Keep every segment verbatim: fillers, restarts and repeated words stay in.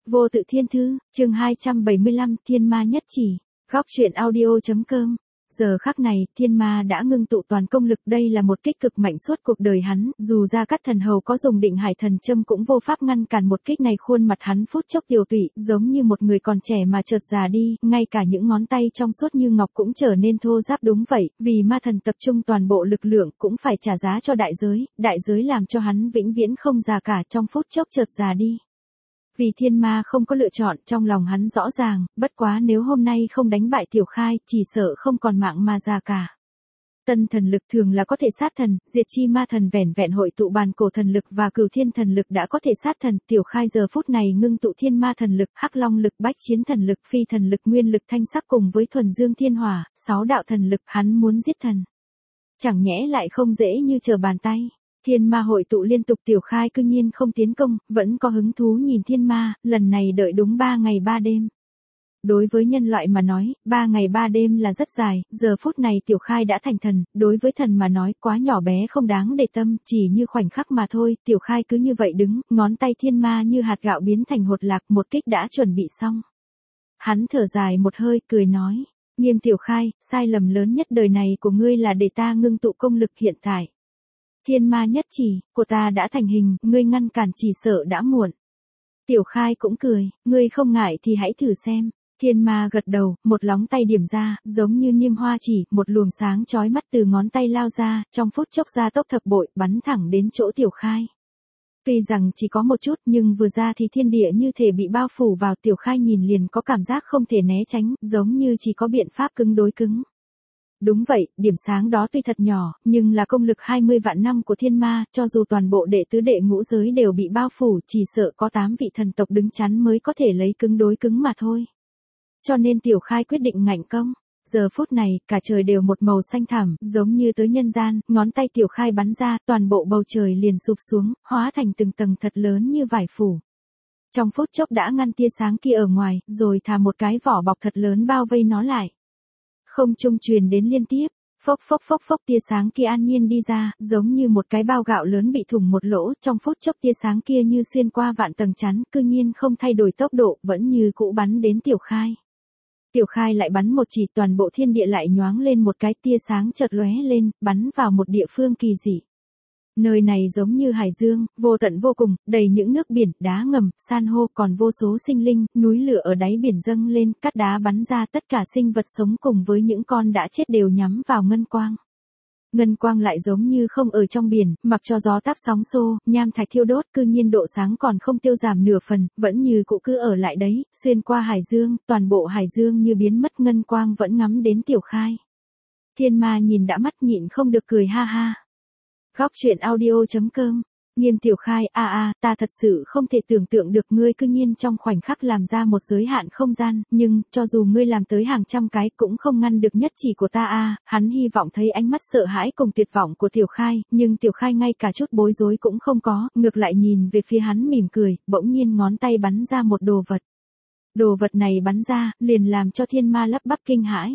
Vô tự thiên thư, chương hai trăm bảy mươi lăm, thiên ma nhất chỉ. Góc truyện audio.com. Giờ khắc này, thiên ma đã ngưng tụ toàn công lực, đây là một kích cực mạnh suốt cuộc đời hắn, dù Gia Cát Thần hầu có dùng định hải thần châm cũng vô pháp ngăn cản một kích này. Khuôn mặt hắn phút chốc tiều tụy, giống như một người còn trẻ mà chợt già đi, ngay cả những ngón tay trong suốt như ngọc cũng trở nên thô ráp. Đúng vậy, vì ma thần tập trung toàn bộ lực lượng cũng phải trả giá cho đại giới, đại giới làm cho hắn vĩnh viễn không già cả, trong phút chốc chợt già đi. Vì thiên ma không có lựa chọn, trong lòng hắn rõ ràng, bất quá nếu hôm nay không đánh bại Tiểu Khai, chỉ sợ không còn mạng mà già cả. Tân thần lực thường là có thể sát thần, diệt chi ma thần vẻn vẹn hội tụ bàn cổ thần lực và cửu thiên thần lực đã có thể sát thần. Tiểu Khai giờ phút này ngưng tụ thiên ma thần lực, hắc long lực, bách chiến thần lực, phi thần lực, nguyên lực, thanh sắc cùng với thuần dương thiên hỏa, sáu đạo thần lực. Hắn muốn giết thần, chẳng nhẽ lại không dễ như trở bàn tay. Thiên ma hội tụ liên tục, Tiểu Khai cư nhiên không tiến công, vẫn có hứng thú nhìn thiên ma, lần này đợi đúng ba ngày ba đêm. Đối với nhân loại mà nói, ba ngày ba đêm là rất dài, giờ phút này Tiểu Khai đã thành thần, đối với thần mà nói quá nhỏ bé không đáng để tâm, chỉ như khoảnh khắc mà thôi. Tiểu Khai cứ như vậy đứng, ngón tay thiên ma như hạt gạo biến thành hột lạc, một kích đã chuẩn bị xong. Hắn thở dài một hơi, cười nói, Nghiêm Tiểu Khai, sai lầm lớn nhất đời này của ngươi là để ta ngưng tụ công lực. Hiện tại thiên ma nhất chỉ của ta đã thành hình, ngươi ngăn cản chỉ sợ đã muộn. Tiểu Khai cũng cười, ngươi không ngại thì hãy thử xem. Thiên ma gật đầu, một lóng tay điểm ra, giống như niêm hoa chỉ, một luồng sáng chói mắt từ ngón tay lao ra, trong phút chốc ra tốc thập bội, bắn thẳng đến chỗ Tiểu Khai. Tuy rằng chỉ có một chút, nhưng vừa ra thì thiên địa như thể bị bao phủ vào. Tiểu Khai nhìn liền có cảm giác không thể né tránh, giống như chỉ có biện pháp cứng đối cứng. Đúng vậy, điểm sáng đó tuy thật nhỏ, nhưng là công lực hai mươi vạn năm của thiên ma, cho dù toàn bộ đệ tứ đệ ngũ giới đều bị bao phủ, chỉ sợ có tám vị thần tộc đứng chắn mới có thể lấy cứng đối cứng mà thôi. Cho nên Tiểu Khai quyết định ngạnh công. Giờ phút này, cả trời đều một màu xanh thẳm, giống như tới nhân gian, ngón tay Tiểu Khai bắn ra, toàn bộ bầu trời liền sụp xuống, hóa thành từng tầng thật lớn như vải phủ. Trong phút chốc đã ngăn tia sáng kia ở ngoài, rồi thả một cái vỏ bọc thật lớn bao vây nó lại. Không trung truyền đến liên tiếp, phốc phốc phốc phốc, tia sáng kia an nhiên đi ra, giống như một cái bao gạo lớn bị thủng một lỗ, trong phút chốc tia sáng kia như xuyên qua vạn tầng chắn, cư nhiên không thay đổi tốc độ, vẫn như cũ bắn đến Tiểu Khai. Tiểu Khai lại bắn một chỉ, toàn bộ thiên địa lại nhoáng lên một cái, tia sáng chợt lóe lên, bắn vào một địa phương kỳ dị. Nơi này giống như hải dương, vô tận vô cùng, đầy những nước biển, đá ngầm, san hô, còn vô số sinh linh, núi lửa ở đáy biển dâng lên, cát đá bắn ra, tất cả sinh vật sống cùng với những con đã chết đều nhắm vào ngân quang. Ngân quang lại giống như không ở trong biển, mặc cho gió táp sóng xô, nham thạch thiêu đốt, cư nhiên độ sáng còn không tiêu giảm nửa phần, vẫn như cũ cứ ở lại đấy, xuyên qua hải dương, toàn bộ hải dương như biến mất, ngân quang vẫn ngắm đến Tiểu Khai. Thiên ma nhìn đã mắt nhịn không được cười ha ha. Góc truyện audio.com. Nghiêm Tiểu Khai, a a, ta thật sự không thể tưởng tượng được ngươi cư nhiên trong khoảnh khắc làm ra một giới hạn không gian, nhưng, cho dù ngươi làm tới hàng trăm cái cũng không ngăn được nhất chỉ của ta a. Hắn hy vọng thấy ánh mắt sợ hãi cùng tuyệt vọng của Tiểu Khai, nhưng Tiểu Khai ngay cả chút bối rối cũng không có, ngược lại nhìn về phía hắn mỉm cười, bỗng nhiên ngón tay bắn ra một đồ vật. Đồ vật này bắn ra, liền làm cho thiên ma lắp bắp kinh hãi.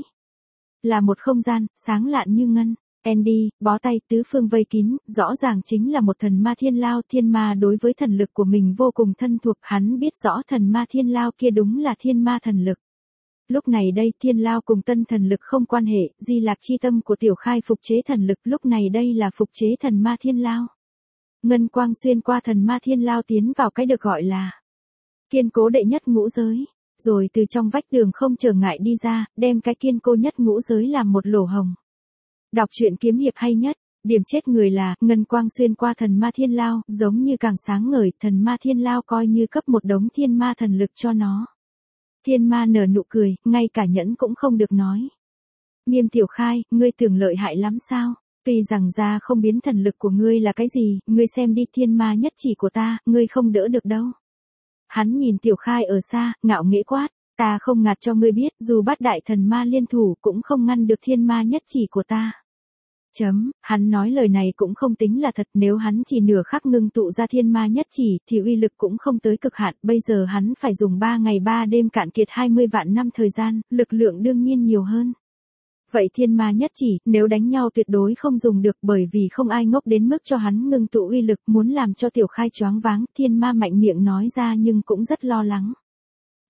Là một không gian, sáng lạn như ngân. Andy, bó tay, tứ phương vây kín, rõ ràng chính là một thần ma thiên lao. Thiên ma đối với thần lực của mình vô cùng thân thuộc, hắn biết rõ thần ma thiên lao kia đúng là thiên ma thần lực. Lúc này đây, thiên lao cùng tân thần lực không quan hệ, di lạc chi tâm của Tiểu Khai phục chế thần lực, lúc này đây là phục chế thần ma thiên lao. Ngân quang xuyên qua thần ma thiên lao tiến vào cái được gọi là kiên cố đệ nhất ngũ giới, rồi từ trong vách tường không trở ngại đi ra, đem cái kiên cố nhất ngũ giới làm một lỗ hồng. Đọc truyện kiếm hiệp hay nhất, điểm chết người là, ngân quang xuyên qua thần ma thiên lao, giống như càng sáng ngời, thần ma thiên lao coi như cấp một đống thiên ma thần lực cho nó. Thiên ma nở nụ cười, ngay cả nhẫn cũng không được nói. Nghiêm Tiểu Khai, ngươi tưởng lợi hại lắm sao? Tuy rằng ra không biến thần lực của ngươi là cái gì, ngươi xem đi, thiên ma nhất chỉ của ta, ngươi không đỡ được đâu. Hắn nhìn Tiểu Khai ở xa, ngạo nghễ quát. Ta không ngạt cho ngươi biết, dù bát đại thần ma liên thủ cũng không ngăn được thiên ma nhất chỉ của ta. Chấm, hắn nói lời này cũng không tính là thật, nếu hắn chỉ nửa khắc ngưng tụ ra thiên ma nhất chỉ thì uy lực cũng không tới cực hạn, bây giờ hắn phải dùng ba ngày ba đêm cạn kiệt hai mươi vạn năm thời gian, lực lượng đương nhiên nhiều hơn. Vậy thiên ma nhất chỉ, nếu đánh nhau tuyệt đối không dùng được, bởi vì không ai ngốc đến mức cho hắn ngưng tụ uy lực, muốn làm cho Tiểu Khai choáng váng. Thiên ma mạnh miệng nói ra nhưng cũng rất lo lắng.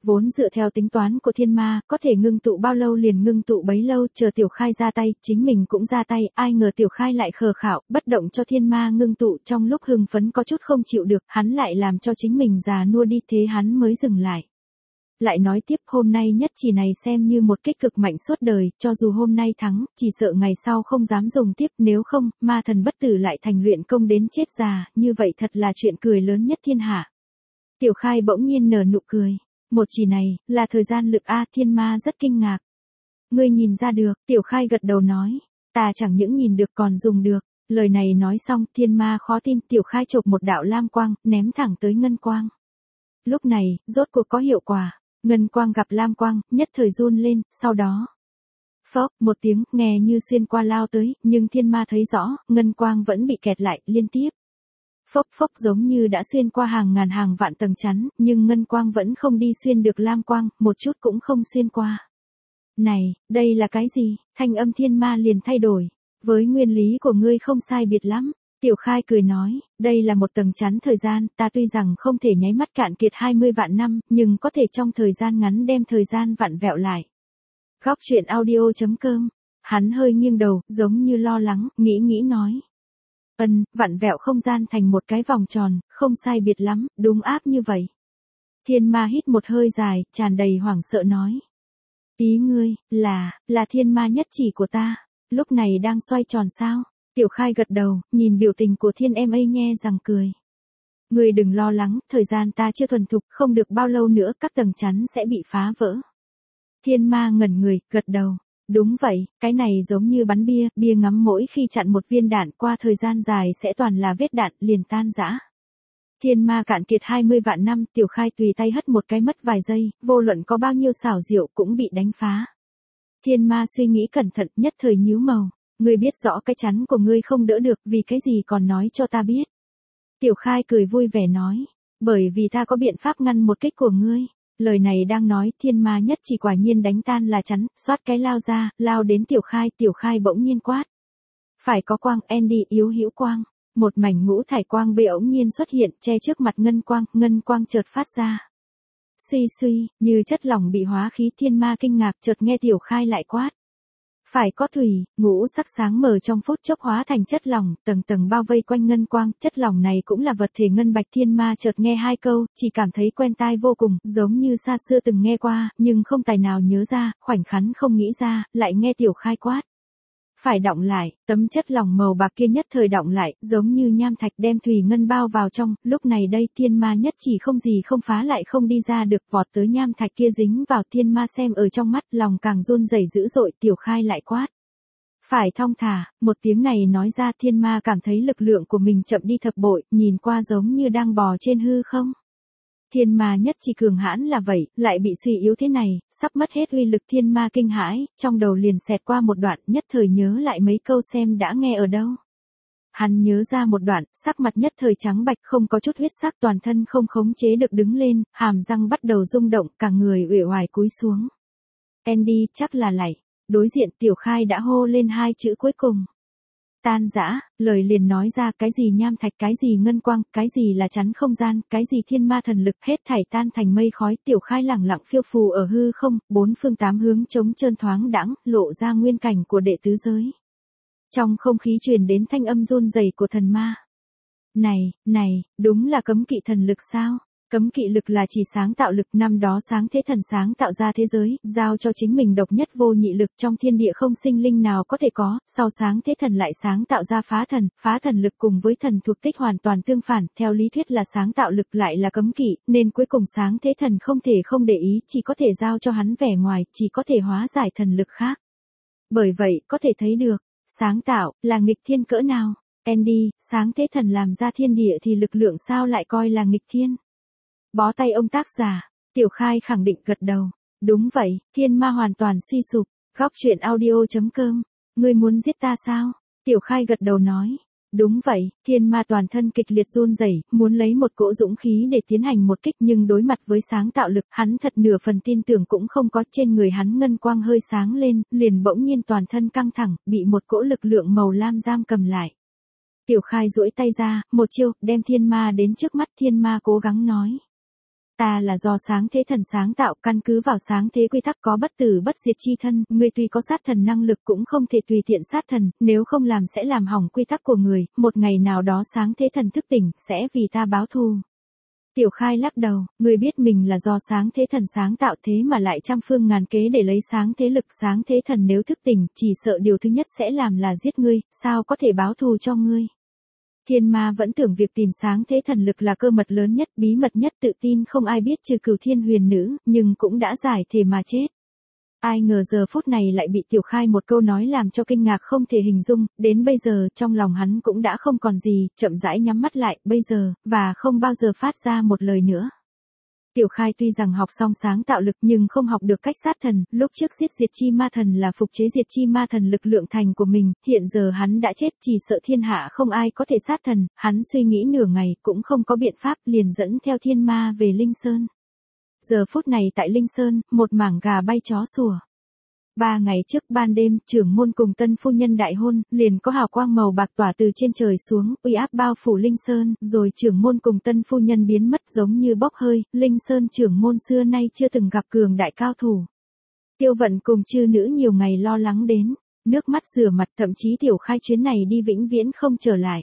vốn dựa theo tính toán của thiên ma, có thể ngưng tụ bao lâu liền ngưng tụ bấy lâu, chờ Tiểu Khai ra tay, chính mình cũng ra tay, ai ngờ Tiểu Khai lại khờ khạo, bất động cho thiên ma ngưng tụ, trong lúc hưng phấn có chút không chịu được, hắn lại làm cho chính mình già nua đi, thế hắn mới dừng lại. Lại nói tiếp, hôm nay nhất chỉ này xem như một kích cực mạnh suốt đời, cho dù hôm nay thắng, chỉ sợ ngày sau không dám dùng tiếp, nếu không, ma thần bất tử lại thành luyện công đến chết già, như vậy thật là chuyện cười lớn nhất thiên hạ. Tiểu Khai bỗng nhiên nở nụ cười, một chỉ này, là thời gian lực a, thiên ma rất kinh ngạc. Ngươi nhìn ra được, Tiểu Khai gật đầu nói, ta chẳng những nhìn được còn dùng được, lời này nói xong, thiên ma khó tin, Tiểu Khai chộp một đạo lam quang, ném thẳng tới ngân quang. Lúc này, rốt cuộc có hiệu quả. Ngân quang gặp lam quang, nhất thời run lên, sau đó. Phốc, một tiếng, nghe như xuyên qua lao tới, nhưng thiên ma thấy rõ, ngân quang vẫn bị kẹt lại, liên tiếp. Phốc phốc giống như đã xuyên qua hàng ngàn hàng vạn tầng chắn, nhưng ngân quang vẫn không đi xuyên được lam quang, một chút cũng không xuyên qua. Này, đây là cái gì? Thanh âm thiên ma liền thay đổi. Với nguyên lý của ngươi không sai biệt lắm. Tiểu Khai cười nói, đây là một tầng chắn thời gian, ta tuy rằng không thể nháy mắt cạn kiệt hai mươi vạn năm, nhưng có thể trong thời gian ngắn đem thời gian vặn vẹo lại. Góc truyện audio.com, hắn hơi nghiêng đầu, giống như lo lắng, nghĩ nghĩ nói. Ân, vặn vẹo không gian thành một cái vòng tròn, không sai biệt lắm, đúng áp như vậy. Thiên ma hít một hơi dài, tràn đầy hoảng sợ nói. Ý ngươi, là, là thiên ma nhất chỉ của ta, lúc này đang xoay tròn sao? Tiểu Khai gật đầu, nhìn biểu tình của thiên em ấy nhe rằng cười. Ngươi đừng lo lắng, thời gian ta chưa thuần thục, không được bao lâu nữa các tầng chắn sẽ bị phá vỡ. Thiên ma ngẩn người, gật đầu. Đúng vậy, cái này giống như bắn bia, bia ngắm mỗi khi chặn một viên đạn qua thời gian dài sẽ toàn là vết đạn, liền tan rã. Thiên ma cạn kiệt hai mươi vạn năm, Tiểu Khai tùy tay hất một cái mất vài giây, vô luận có bao nhiêu xảo diệu cũng bị đánh phá. Thiên ma suy nghĩ cẩn thận, nhất thời nhíu màu. Ngươi biết rõ cái chắn của ngươi không đỡ được, vì cái gì còn nói cho ta biết. Tiểu Khai cười vui vẻ nói, bởi vì ta có biện pháp ngăn một kích của ngươi. Lời này đang nói, thiên ma nhất chỉ quả nhiên đánh tan là chắn, xoát cái lao ra, lao đến Tiểu Khai, Tiểu Khai bỗng nhiên quát. Phải có quang, Andy yếu hữu quang. Một mảnh ngũ thải quang bê ống nhiên xuất hiện, che trước mặt ngân quang, ngân quang chợt phát ra. Suy suy, như chất lỏng bị hóa khí, thiên ma kinh ngạc, chợt nghe Tiểu Khai lại quát. Phải có thủy, ngũ sắc sáng mờ trong phút chốc hóa thành chất lỏng, tầng tầng bao vây quanh ngân quang, chất lỏng này cũng là vật thể ngân bạch. Thiên ma chợt nghe hai câu, chỉ cảm thấy quen tai vô cùng, giống như xa xưa từng nghe qua, nhưng không tài nào nhớ ra, khoảnh khắc không nghĩ ra, lại nghe Tiểu Khai quát. Phải đọng lại, tấm chất lỏng màu bạc kia nhất thời đọng lại, giống như nham thạch đem thủy ngân bao vào trong, lúc này đây thiên ma nhất chỉ không gì không phá lại không đi ra được, vọt tới nham thạch kia dính vào. Thiên ma xem ở trong mắt, lòng càng run rẩy dữ dội. Tiểu Khai lại quát. Phải thong thả, một tiếng này nói ra, thiên ma cảm thấy lực lượng của mình chậm đi thập bội, nhìn qua giống như đang bò trên hư không. Thiên ma nhất chỉ cường hãn là vậy, lại bị suy yếu thế này, sắp mất hết uy lực. Thiên ma kinh hãi, trong đầu liền xẹt qua một đoạn, nhất thời nhớ lại mấy câu xem đã nghe ở đâu. Hắn nhớ ra một đoạn, sắc mặt nhất thời trắng bạch, không có chút huyết sắc, toàn thân không khống chế được đứng lên, hàm răng bắt đầu rung động, cả người uể oải cúi xuống. Andy chắc là lạy, đối diện Tiểu Khai đã hô lên hai chữ cuối cùng. Tan rã, lời liền nói ra, cái gì nham thạch, cái gì ngân quang, cái gì là chắn không gian, cái gì thiên ma thần lực, hết thảy tan thành mây khói. Tiểu Khai lẳng lặng phiêu phù ở hư không, bốn phương tám hướng trống trơn thoáng đãng, lộ ra nguyên cảnh của đệ tứ giới. Trong không khí truyền đến thanh âm run rẩy của thần ma. Này, này, đúng là cấm kỵ thần lực sao? Cấm kỵ lực là chỉ sáng tạo lực, năm đó sáng thế thần sáng tạo ra thế giới, giao cho chính mình độc nhất vô nhị lực, trong thiên địa không sinh linh nào có thể có, sau sáng thế thần lại sáng tạo ra phá thần, phá thần lực cùng với thần thuộc tích hoàn toàn tương phản, theo lý thuyết là sáng tạo lực lại là cấm kỵ, nên cuối cùng sáng thế thần không thể không để ý, chỉ có thể giao cho hắn vẻ ngoài, chỉ có thể hóa giải thần lực khác. Bởi vậy, có thể thấy được, sáng tạo, là nghịch thiên cỡ nào? Andy, sáng thế thần làm ra thiên địa thì lực lượng sao lại coi là nghịch thiên? Bó tay ông tác giả, Tiểu Khai khẳng định gật đầu. Đúng vậy, thiên ma hoàn toàn suy sụp. Góc truyện audio.com, ngươi muốn giết ta sao? Tiểu Khai gật đầu nói. Đúng vậy, thiên ma toàn thân kịch liệt run rẩy, muốn lấy một cỗ dũng khí để tiến hành một kích, nhưng đối mặt với sáng tạo lực, hắn thật nửa phần tin tưởng cũng không có. Trên người hắn ngân quang hơi sáng lên, liền bỗng nhiên toàn thân căng thẳng, bị một cỗ lực lượng màu lam giam cầm lại. Tiểu Khai duỗi tay ra, một chiêu, đem thiên ma đến trước mắt. Thiên ma cố gắng nói. ta là do sáng thế thần sáng tạo, căn cứ vào sáng thế quy tắc có bất tử bất diệt chi thân, ngươi tuy có sát thần năng lực cũng không thể tùy tiện sát thần, nếu không làm sẽ làm hỏng quy tắc của người, một ngày nào đó sáng thế thần thức tỉnh, sẽ vì ta báo thù. Tiểu Khai lắc đầu, ngươi biết mình là do sáng thế thần sáng tạo thế mà lại trăm phương ngàn kế để lấy sáng thế lực, sáng thế thần nếu thức tỉnh, chỉ sợ điều thứ nhất sẽ làm là giết ngươi, sao có thể báo thù cho ngươi. Thiên ma vẫn tưởng việc tìm sáng thế thần lực là cơ mật lớn nhất, bí mật nhất, tự tin không ai biết trừ Cửu Thiên Huyền Nữ, nhưng cũng đã giải thể mà chết. Ai ngờ giờ phút này lại bị Tiểu Khai một câu nói làm cho kinh ngạc không thể hình dung, đến bây giờ trong lòng hắn cũng đã không còn gì, chậm rãi nhắm mắt lại, bây giờ, và không bao giờ phát ra một lời nữa. Tiểu Khai tuy rằng học xong sáng tạo lực nhưng không học được cách sát thần, lúc trước giết diệt chi ma thần là phục chế diệt chi ma thần lực lượng thành của mình, hiện giờ hắn đã chết, chỉ sợ thiên hạ không ai có thể sát thần, hắn suy nghĩ nửa ngày cũng không có biện pháp, liền dẫn theo thiên ma về Linh Sơn. Giờ phút này tại Linh Sơn, một mảng gà bay chó sủa. Ba ngày trước ban đêm, trưởng môn cùng tân phu nhân đại hôn, liền có hào quang màu bạc tỏa từ trên trời xuống, uy áp bao phủ Linh Sơn, rồi trưởng môn cùng tân phu nhân biến mất giống như bốc hơi, Linh Sơn trưởng môn xưa nay chưa từng gặp cường đại cao thủ. Tiêu Vận cùng chư nữ nhiều ngày lo lắng đến, nước mắt rửa mặt, thậm chí Tiểu Khai chuyến này đi vĩnh viễn không trở lại.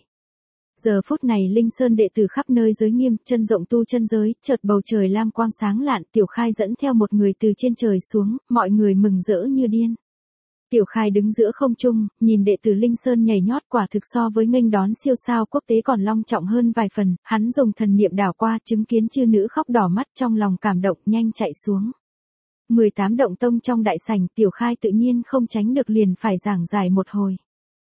Giờ phút này Linh Sơn đệ tử khắp nơi giới nghiêm, chân rộng tu chân giới, chợt bầu trời lam quang sáng lạn, Tiểu Khai dẫn theo một người từ trên trời xuống, mọi người mừng rỡ như điên. Tiểu Khai đứng giữa không trung, nhìn đệ tử Linh Sơn nhảy nhót, quả thực so với nghênh đón siêu sao quốc tế còn long trọng hơn vài phần, hắn dùng thần niệm đảo qua, chứng kiến chư nữ khóc đỏ mắt, trong lòng cảm động, nhanh chạy xuống. mười tám động tông trong đại sảnh, Tiểu Khai tự nhiên không tránh được liền phải giảng giải một hồi.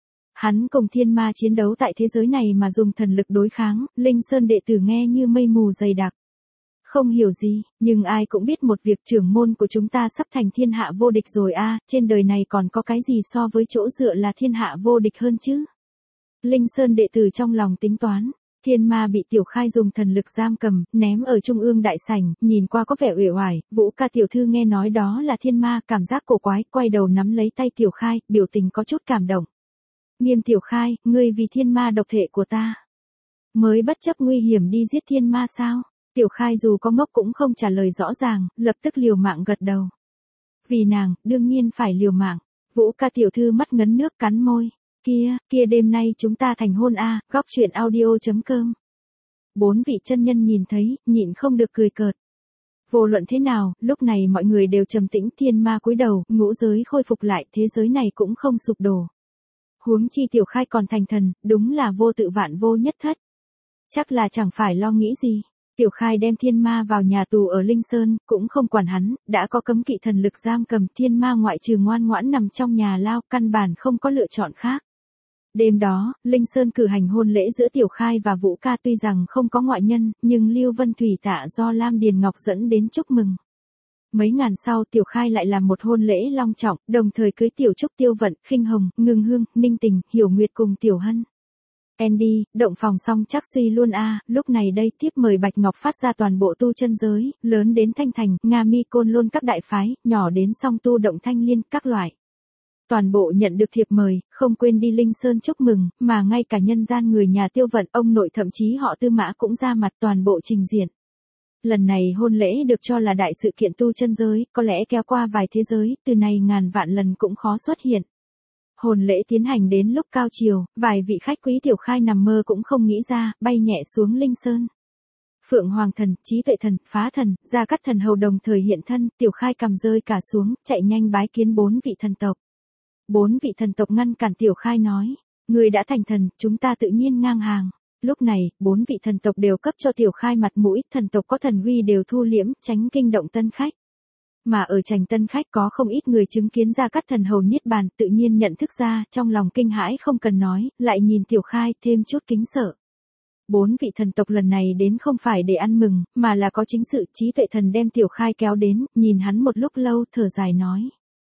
Hắn cùng thiên ma chiến đấu tại thế giới này mà dùng thần lực đối kháng, Linh Sơn đệ tử nghe như mây mù dày đặc. Không hiểu gì, nhưng ai cũng biết một việc, trưởng môn của chúng ta sắp thành thiên hạ vô địch rồi a, trên đời này còn có cái gì so với chỗ dựa là thiên hạ vô địch hơn chứ? Linh Sơn đệ tử trong lòng tính toán, thiên ma bị Tiểu Khai dùng thần lực giam cầm, ném ở trung ương đại sảnh, nhìn qua có vẻ uể oải, Vũ Ca tiểu thư nghe nói đó là thiên ma, cảm giác cổ quái, quay đầu nắm lấy tay Tiểu Khai, biểu tình có chút cảm động. Nghiêm Tiểu Khai, ngươi vì thiên ma độc thể của ta, mới bất chấp nguy hiểm đi giết thiên ma sao? Tiểu Khai dù có ngốc cũng không trả lời rõ ràng, lập tức liều mạng gật đầu. Vì nàng, đương nhiên phải liều mạng. Vũ Ca tiểu thư mắt ngấn nước cắn môi. Kia, kia đêm nay chúng ta thành hôn a, à, góc truyện audio chấm com. Bốn vị chân nhân nhìn thấy, nhịn không được cười cợt. Vô luận thế nào, lúc này mọi người đều trầm tĩnh, thiên ma cúi đầu, ngũ giới khôi phục lại, thế giới này cũng không sụp đổ. Huống chi Tiểu Khai còn thành thần, đúng là vô tự vạn vô nhất thất. Chắc là chẳng phải lo nghĩ gì. Tiểu Khai đem thiên ma vào nhà tù ở Linh Sơn, cũng không quản hắn, đã có cấm kỵ thần lực giam cầm, thiên ma ngoại trừ ngoan ngoãn nằm trong nhà lao, căn bản không có lựa chọn khác. Đêm đó, Linh Sơn cử hành hôn lễ giữa Tiểu Khai và Vũ Ca, tuy rằng không có ngoại nhân, nhưng Lưu Vân Thủy Tạ do Lam Điền Ngọc dẫn đến chúc mừng. Mấy ngàn sau Tiểu Khai lại làm một hôn lễ long trọng, đồng thời cưới Tiểu Trúc, Tiêu Vận, Khinh Hồng, Ngưng Hương, Ninh Tình, Hiểu Nguyệt cùng Tiểu Hân. Andy, động phòng xong chắc suy luôn a, à, lúc này đây tiếp mời Bạch Ngọc phát ra toàn bộ tu chân giới, lớn đến Thanh Thành, Nga Mi Côn Lôn các đại phái, nhỏ đến song tu động Thanh Liên, các loại. Toàn bộ nhận được thiệp mời, không quên đi Linh Sơn chúc mừng, mà ngay cả nhân gian người nhà Tiêu Vận, ông nội thậm chí họ Tư Mã cũng ra mặt, toàn bộ trình diện. Lần này hôn lễ được cho là đại sự kiện tu chân giới, có lẽ kéo qua vài thế giới, từ này ngàn vạn lần cũng khó xuất hiện. Hôn lễ tiến hành đến lúc cao chiều, vài vị khách quý Tiểu Khai nằm mơ cũng không nghĩ ra, bay nhẹ xuống Linh Sơn. Phượng Hoàng Thần, Trí Tuệ Thần, Phá Thần, Gia Cát Thần hầu đồng thời hiện thân, Tiểu Khai cầm rơi cả xuống, chạy nhanh bái kiến bốn vị thần tộc. Bốn vị thần tộc ngăn cản Tiểu Khai nói, người đã thành thần, chúng ta tự nhiên ngang hàng. Lúc này, bốn vị thần tộc đều cấp cho Tiểu Khai mặt mũi, thần tộc có thần uy đều thu liễm, tránh kinh động tân khách. Mà ở Trành tân khách có không ít người chứng kiến Gia Cát Thần hầu niết bàn, tự nhiên nhận thức ra, trong lòng kinh hãi không cần nói, lại nhìn Tiểu Khai thêm chút kính sợ. Bốn vị thần tộc lần này đến không phải để ăn mừng, mà là có chính sự. Trí Tuệ Thần đem Tiểu Khai kéo đến, nhìn hắn một lúc lâu, thở dài nói.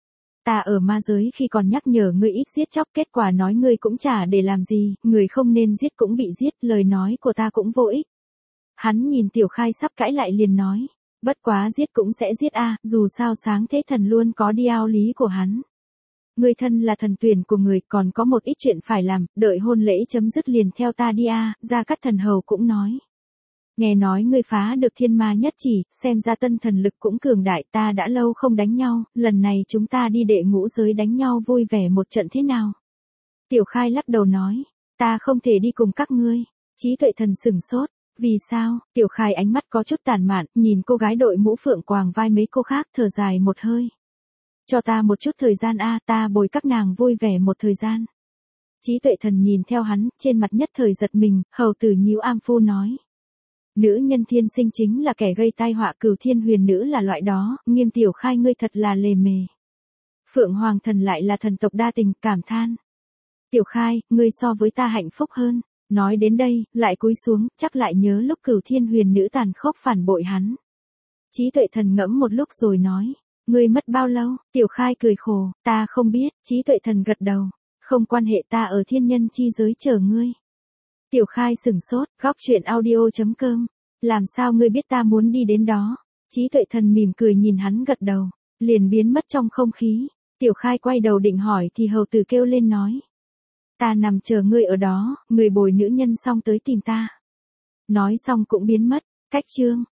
Ta ở ma giới khi còn nhắc nhở ngươi ít giết chóc, kết quả nói ngươi cũng chả để làm gì, người không nên giết cũng bị giết, lời nói của ta cũng vô ích. Hắn nhìn Tiểu Khai sắp cãi lại liền nói, bất quá giết cũng sẽ giết a, à, dù sao sáng thế thần luôn có điao lý của hắn. Ngươi thân là thần tuyển của người, còn có một ít chuyện phải làm, đợi hôn lễ chấm dứt liền theo ta đi a, à, Gia Cát Thần hầu cũng nói. Nghe nói ngươi phá được thiên ma nhất chỉ, xem ra tân thần lực cũng cường đại, ta đã lâu không đánh nhau, lần này chúng ta đi đệ ngũ giới đánh nhau vui vẻ một trận thế nào? Tiểu Khai lắc đầu nói, ta không thể đi cùng các ngươi. Trí Tuệ Thần sửng sốt, vì sao? Tiểu Khai ánh mắt có chút tàn mạn, nhìn cô gái đội mũ phượng quàng vai mấy cô khác thở dài một hơi. Cho ta một chút thời gian a, ta bồi các nàng vui vẻ một thời gian. Trí Tuệ Thần nhìn theo hắn, trên mặt nhất thời giật mình, hầu tử nhíu am phu nói. Nữ nhân thiên sinh chính là kẻ gây tai họa, Cửu Thiên Huyền Nữ là loại đó, Nghiêm Tiểu Khai ngươi thật là lề mề. Phượng Hoàng Thần lại là thần tộc đa tình, cảm than. Tiểu Khai, ngươi so với ta hạnh phúc hơn. Nói đến đây, lại cúi xuống, chắc lại nhớ lúc Cửu Thiên Huyền Nữ tàn khốc phản bội hắn. Trí Tuệ Thần ngẫm một lúc rồi nói, ngươi mất bao lâu? Tiểu Khai cười khổ, ta không biết. Trí Tuệ Thần gật đầu, không quan hệ, ta ở thiên nhân chi giới chờ ngươi. Tiểu Khai sửng sốt, góc truyện audio chấm com, làm sao ngươi biết ta muốn đi đến đó? Trí Tuệ Thần mỉm cười nhìn hắn gật đầu, liền biến mất trong không khí. Tiểu Khai quay đầu định hỏi thì hầu tử kêu lên nói. Ta nằm chờ ngươi ở đó, người bồi nữ nhân xong tới tìm ta. Nói xong cũng biến mất, cách chương.